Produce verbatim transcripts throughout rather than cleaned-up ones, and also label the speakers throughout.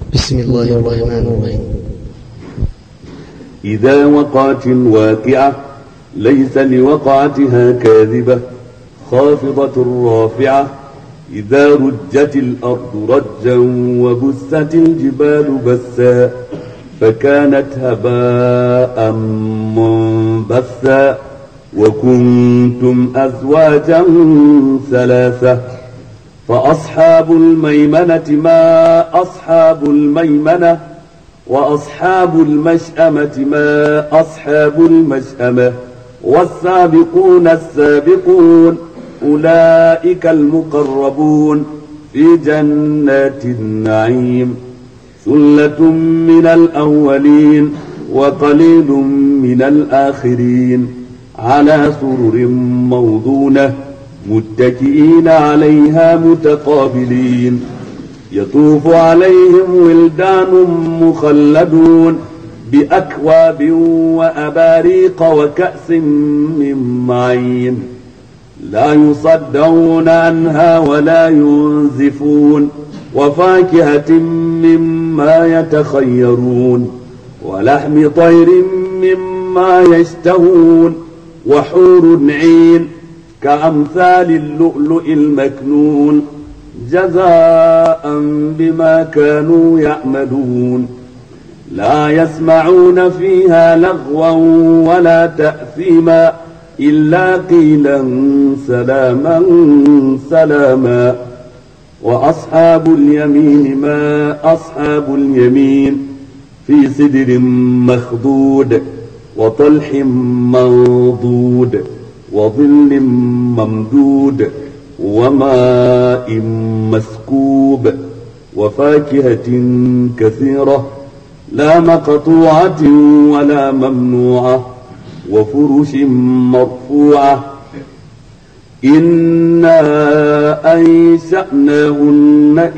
Speaker 1: بسم الله الرحمن الرحيم.
Speaker 2: إذا وقعت الواقعة ليس لوقعتها كاذبة خافضة رافعة. إذا رجت الأرض رجا وبست الجبال بسا فكانت هباء منبثا وكنتم أزواجا ثلاثة. فأصحاب الميمنة ما أصحاب الميمنة وأصحاب المشأمة ما أصحاب المشأمة والسابقون السابقون أولئك المقربون في جنات النعيم. ثلة من الأولين وقليل من الآخرين على سرر موضونة متكئين عليها متقابلين. يطوف عليهم ولدان مخلدون بأكواب وأباريق وكأس من معين لا يصدعون عنها ولا ينزفون. وفاكهة مما يتخيرون ولحم طير مما يشتهون وحور عين كأمثال اللؤلؤ المكنون جزاء بما كانوا يعملون. لا يسمعون فيها لغوا ولا تأثيما إلا قيلا سلاما سلاما. وأصحاب اليمين ما أصحاب اليمين في سدر مخضود وطلح منضود وظل ممدود وماء مسكوب وفاكهة كثيرة لا مقطوعة ولا ممنوعة وفرش مرفوعة. إنا أنشأناهن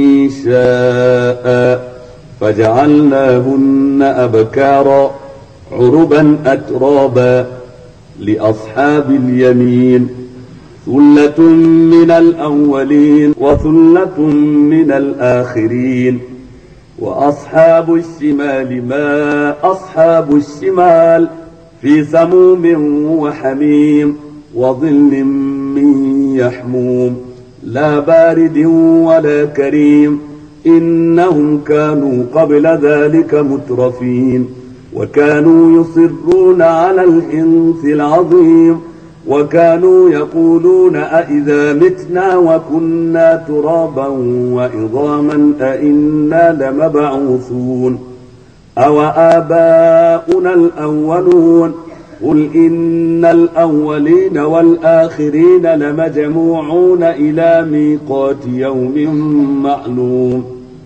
Speaker 2: إنشاء فجعلناهن أبكارا عربا أترابا. لأصحاب اليمين ثلة من الأولين وثلة من الآخرين. وأصحاب الشمال ما أصحاب الشمال في سموم وحميم وظل من يحموم لا بارد ولا كريم. إنهم كانوا قبل ذلك مترفين وكانوا يصرون على الحنث العظيم وكانوا يقولون أئذا متنا وكنا ترابا وعظاما أئنا لمبعوثون أو آباؤنا الأولون. قل إن الأولين والآخرين لمجموعون إلى ميقات يوم معلوم.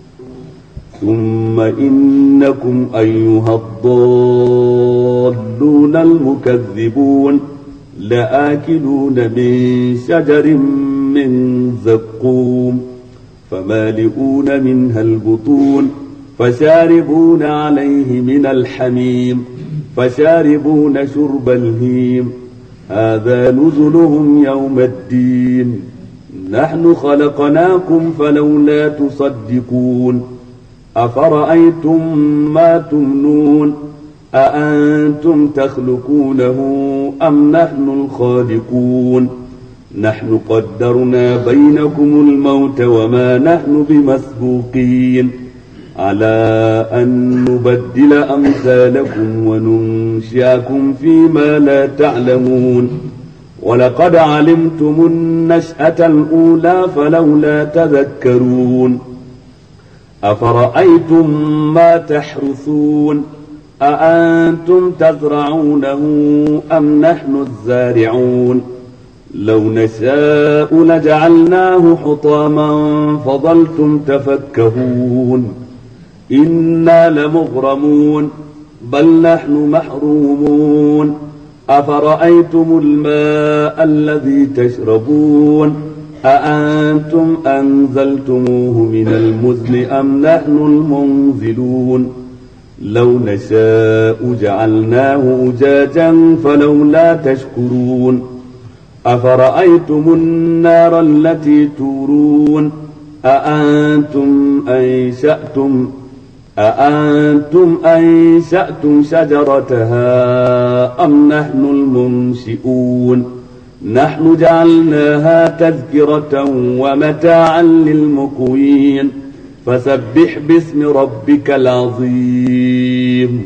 Speaker 2: ثم إنكم أيها الضالون المكذبون لآكلون من شجر من زقوم فمالئون منها البطون فشاربون عليه من الحميم فشاربون شرب الهيم. هذا نزلهم يوم الدين. نحن خلقناكم فلولا تصدقون. أفرأيتم ما تمنون أأنتم تخلقونه أم نحن الخالقون. نحن قدرنا بينكم الموت وما نحن بمسبوقين على أن نبدل أمثالكم وننشئكم فيما لا تعلمون. ولقد علمتم النشأة الأولى فلولا تذكرون. أفرأيتم ما تحرثون أأنتم تزرعونه أم نحن الزارعون. لو نشاء لجعلناه حطاما فظلتم تفكهون. إنا لمغرمون بل نحن محرومون. أفرأيتم الماء الذي تشربون أأنتم أنزلتموه من المزن أم نحن المنزلون. لو نشاء جعلناه أجاجا فلولا تشكرون. أفرأيتم النار التي تورون أأنتم أنشأتم أأنتم أنشأتم شجرتها أم نحن المنشئون نحن جعلناها تذكرة ومتاعا للمقوين فسبح باسم ربك العظيم.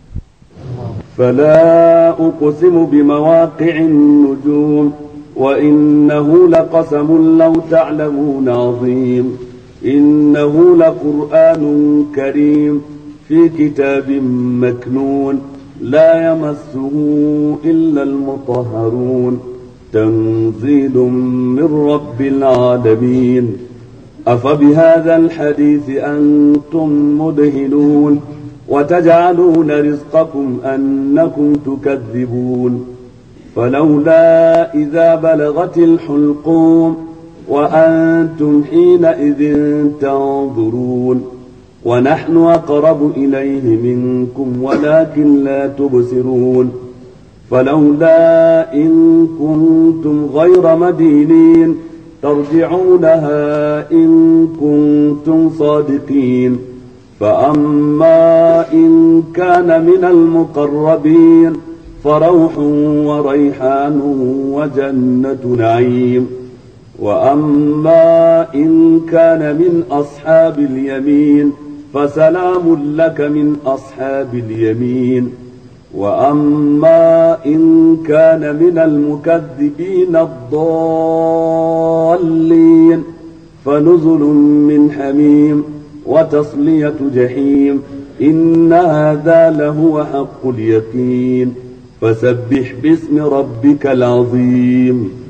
Speaker 2: فلا أقسم بمواقع النجوم وإنه لقسم لو تعلمون عظيم إنه لقرآن كريم في كتاب مكنون لا يمسه إلا المطهرون تنزيل من رب العالمين. أفبهذا الحديث أنتم مدهنون وتجعلون رزقكم أنكم تكذبون فلولا إذا بلغت الحلقوم وأنتم حينئذ تنظرون ونحن أقرب إليه منكم ولكن لا تبصرون فلولا إن كنتم غير مدينين ترجعونها إن كنتم صادقين فأما إن كان من المقربين فروح وريحان وجنة نعيم وأما إن كان من أصحاب اليمين فسلام لك من أصحاب اليمين وأما إن كان من المكذبين الضالين فنزل من حميم وتصلية جحيم إن هذا لهو حق اليقين فسبح باسم ربك العظيم.